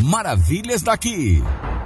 Maravilhas daqui.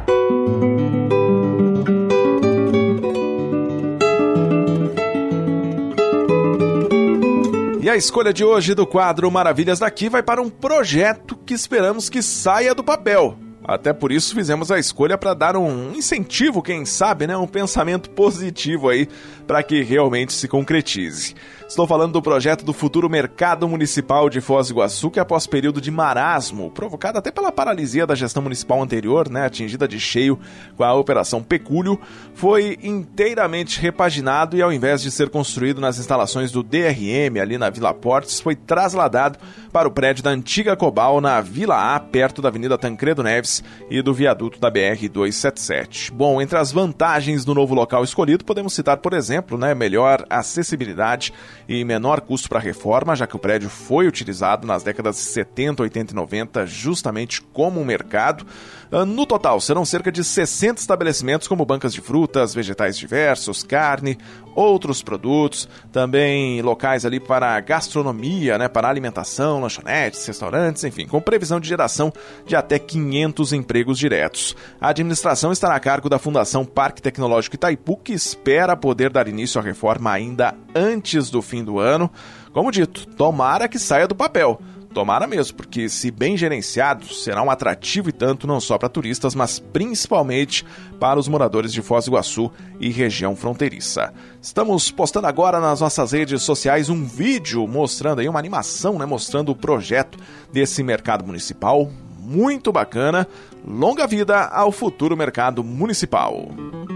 E a escolha de hoje do quadro Maravilhas daqui vai para um projeto que esperamos que saia do papel. Até por isso fizemos a escolha para dar um incentivo, quem sabe, né? Um pensamento positivo aí para que realmente se concretize. Estou falando do projeto do futuro Mercado Municipal de Foz do Iguaçu, que após período de marasmo, provocado até pela paralisia da gestão municipal anterior, né, atingida de cheio com a Operação Pecúlio, foi inteiramente repaginado e ao invés de ser construído nas instalações do DRM, ali na Vila Portes, foi trasladado para o prédio da antiga Cobal, na Vila A, perto da Avenida Tancredo Neves e do viaduto da BR-277. Bom, entre as vantagens do novo local escolhido, podemos citar, por exemplo, né, melhor acessibilidade e menor custo para a reforma, já que o prédio foi utilizado nas décadas de 70, 80 e 90 justamente como um mercado. No total, serão cerca de 60 estabelecimentos como bancas de frutas, vegetais diversos, carne, outros produtos, também locais ali para gastronomia, né, para alimentação, lanchonetes, restaurantes, enfim, com previsão de geração de até 500 empregos diretos. A administração estará a cargo da Fundação Parque Tecnológico Itaipu, que espera poder dar início à reforma ainda antes do fim do ano. Como dito, tomara que saia do papel. Tomara mesmo, porque se bem gerenciado, será um atrativo e tanto não só para turistas, mas principalmente para os moradores de Foz do Iguaçu e região fronteiriça. Estamos postando agora nas nossas redes sociais um vídeo mostrando aí uma animação, né, mostrando o projeto desse mercado municipal. Muito bacana. Longa vida ao futuro mercado municipal.